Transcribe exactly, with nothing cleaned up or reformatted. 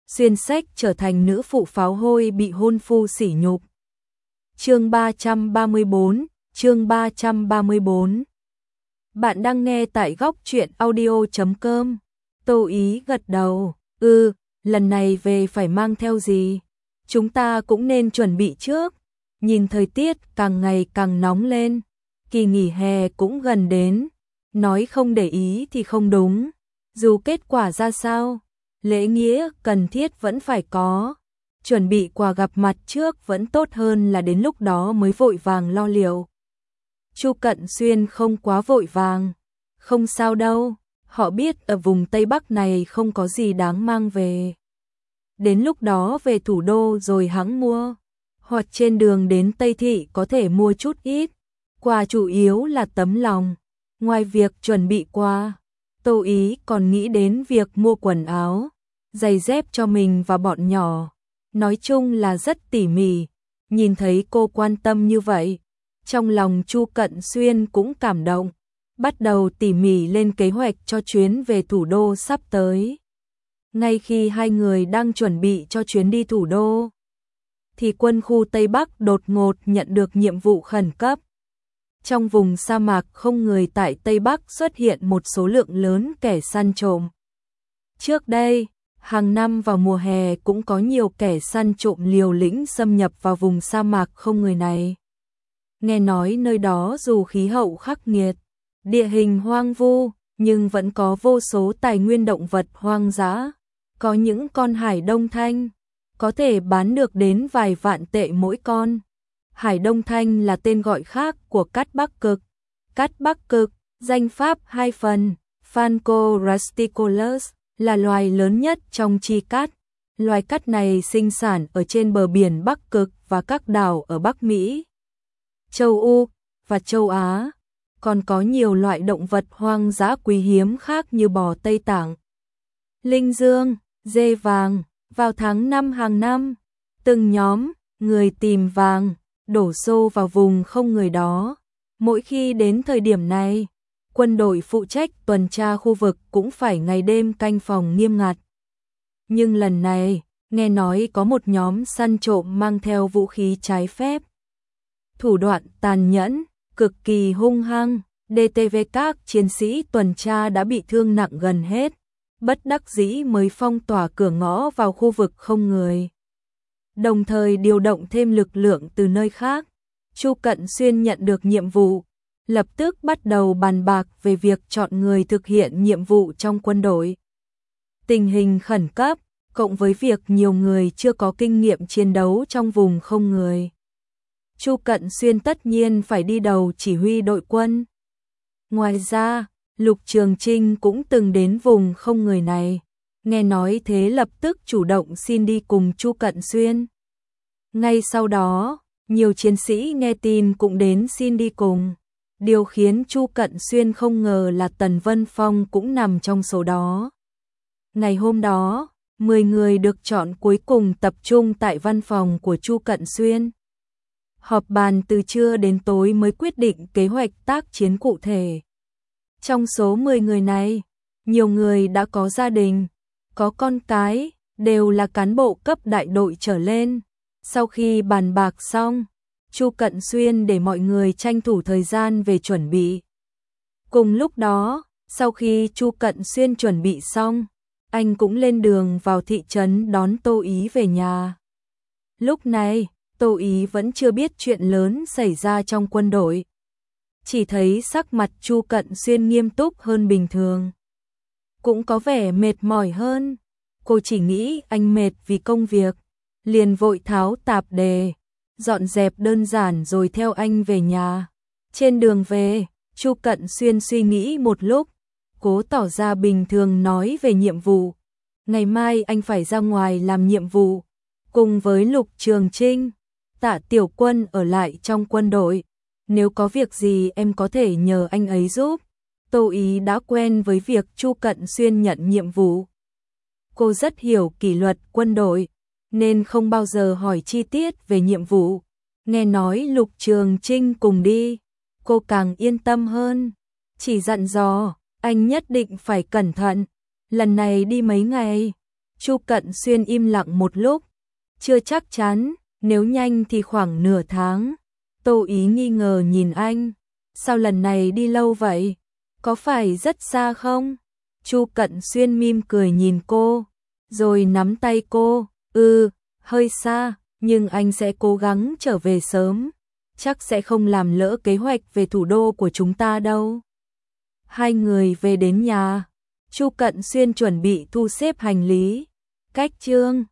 xuyên sách trở thành nữ phụ pháo hôi bị hôn phu sỉ nhục. Chương ba trăm ba mươi bốn, chương ba trăm ba mươi bốn. Bạn đang nghe tại góc truyện audio chấm com. Tô Ý gật đầu, "Ừ, lần này về phải mang theo gì? Chúng ta cũng nên chuẩn bị trước. Nhìn thời tiết càng ngày càng nóng lên, kỳ nghỉ hè cũng gần đến, nói không để ý thì không đúng. Dù kết quả ra sao, lễ nghĩa cần thiết vẫn phải có. Chuẩn bị quà gặp mặt trước vẫn tốt hơn là đến lúc đó mới vội vàng lo liệu." Chu Cận Xuyên không quá vội vàng, "Không sao đâu, họ biết ở vùng Tây Bắc này không có gì đáng mang về. Đến lúc đó về thủ đô rồi hẵng mua, hoặc trên đường đến Tây Thị có thể mua chút ít. Quà chủ yếu là tấm lòng." Ngoài việc chuẩn bị quà, Tô Ý còn nghĩ đến việc mua quần áo, giày dép cho mình và bọn nhỏ. Nói chung là rất tỉ mỉ. Nhìn thấy cô quan tâm như vậy, trong lòng Chu Cận Xuyên cũng cảm động, bắt đầu tỉ mỉ lên kế hoạch cho chuyến về thủ đô sắp tới. Ngay khi hai người đang chuẩn bị cho chuyến đi thủ đô, thì quân khu Tây Bắc đột ngột nhận được nhiệm vụ khẩn cấp. Trong vùng sa mạc không người tại Tây Bắc xuất hiện một số lượng lớn kẻ săn trộm. Trước đây, hàng năm vào mùa hè cũng có nhiều kẻ săn trộm liều lĩnh xâm nhập vào vùng sa mạc không người này. Nghe nói nơi đó dù khí hậu khắc nghiệt, địa hình hoang vu, nhưng vẫn có vô số tài nguyên động vật hoang dã. Có những con hải đông thanh, có thể bán được đến vài vạn tệ mỗi con. Hải đông thanh là tên gọi khác của cát Bắc Cực. Cát Bắc Cực, danh pháp hai phần, Falco rusticolus, là loài lớn nhất trong chi cát. Loài cát này sinh sản ở trên bờ biển Bắc Cực và các đảo ở Bắc Mỹ, châu Âu và châu Á. Còn có nhiều loại động vật hoang dã quý hiếm khác như bò Tây Tạng, linh dương, dê vàng. Vào tháng năm hàng năm, từng nhóm người tìm vàng đổ xô vào vùng không người đó. Mỗi khi đến thời điểm này, quân đội phụ trách tuần tra khu vực cũng phải ngày đêm canh phòng nghiêm ngặt. Nhưng lần này, nghe nói có một nhóm săn trộm mang theo vũ khí trái phép. Thủ đoạn tàn nhẫn, cực kỳ hung hăng, đê tê vê các chiến sĩ tuần tra đã bị thương nặng gần hết, bất đắc dĩ mới phong tỏa cửa ngõ vào khu vực không người, đồng thời điều động thêm lực lượng từ nơi khác. Chu Cận Xuyên nhận được nhiệm vụ, lập tức bắt đầu bàn bạc về việc chọn người thực hiện nhiệm vụ trong quân đội. Tình hình khẩn cấp, cộng với việc nhiều người chưa có kinh nghiệm chiến đấu trong vùng không người, Chu Cận Xuyên tất nhiên phải đi đầu chỉ huy đội quân. Ngoài ra, Lục Trường Trinh cũng từng đến vùng không người này, nghe nói thế lập tức chủ động xin đi cùng Chu Cận Xuyên. Ngay sau đó, nhiều chiến sĩ nghe tin cũng đến xin đi cùng. Điều khiến Chu Cận Xuyên không ngờ là Tần Vân Phong cũng nằm trong số đó. Ngày hôm đó, mười người được chọn cuối cùng tập trung tại văn phòng của Chu Cận Xuyên. Họp bàn từ trưa đến tối mới quyết định kế hoạch tác chiến cụ thể. Trong số mười người này, nhiều người đã có gia đình, có con cái, đều là cán bộ cấp đại đội trở lên. Sau khi bàn bạc xong, Chu Cận Xuyên để mọi người tranh thủ thời gian về chuẩn bị. Cùng lúc đó, sau khi Chu Cận Xuyên chuẩn bị xong, anh cũng lên đường vào thị trấn đón Tô Ý về nhà. Lúc này, Tô Ý vẫn chưa biết chuyện lớn xảy ra trong quân đội. Chỉ thấy sắc mặt Chu Cận Xuyên nghiêm túc hơn bình thường, cũng có vẻ mệt mỏi hơn. Cô chỉ nghĩ anh mệt vì công việc, liền vội tháo tạp dề, dọn dẹp đơn giản rồi theo anh về nhà. Trên đường về, Chu Cận Xuyên suy nghĩ một lúc, cố tỏ ra bình thường nói về nhiệm vụ. Ngày mai anh phải ra ngoài làm nhiệm vụ, cùng với Lục Trường Trinh. Tạ Tiểu Quân ở lại trong quân đội, nếu có việc gì em có thể nhờ anh ấy giúp. Tô Ý đã quen với việc Chu Cận Xuyên nhận nhiệm vụ. Cô rất hiểu kỷ luật quân đội, nên không bao giờ hỏi chi tiết về nhiệm vụ. Nghe nói Lục Trường Trinh cùng đi, cô càng yên tâm hơn. Chỉ dặn dò, anh nhất định phải cẩn thận, lần này đi mấy ngày, Chu Cận Xuyên im lặng một lúc, chưa chắc chắn, nếu nhanh thì khoảng nửa tháng. Tô Ý nghi ngờ nhìn anh, sao lần này đi lâu vậy? Có phải rất xa không? Chu Cận Xuyên mỉm cười nhìn cô, rồi nắm tay cô, ừ, hơi xa, nhưng anh sẽ cố gắng trở về sớm, chắc sẽ không làm lỡ kế hoạch về thủ đô của chúng ta đâu. Hai người về đến nhà, Chu Cận Xuyên chuẩn bị thu xếp hành lý, cách Trương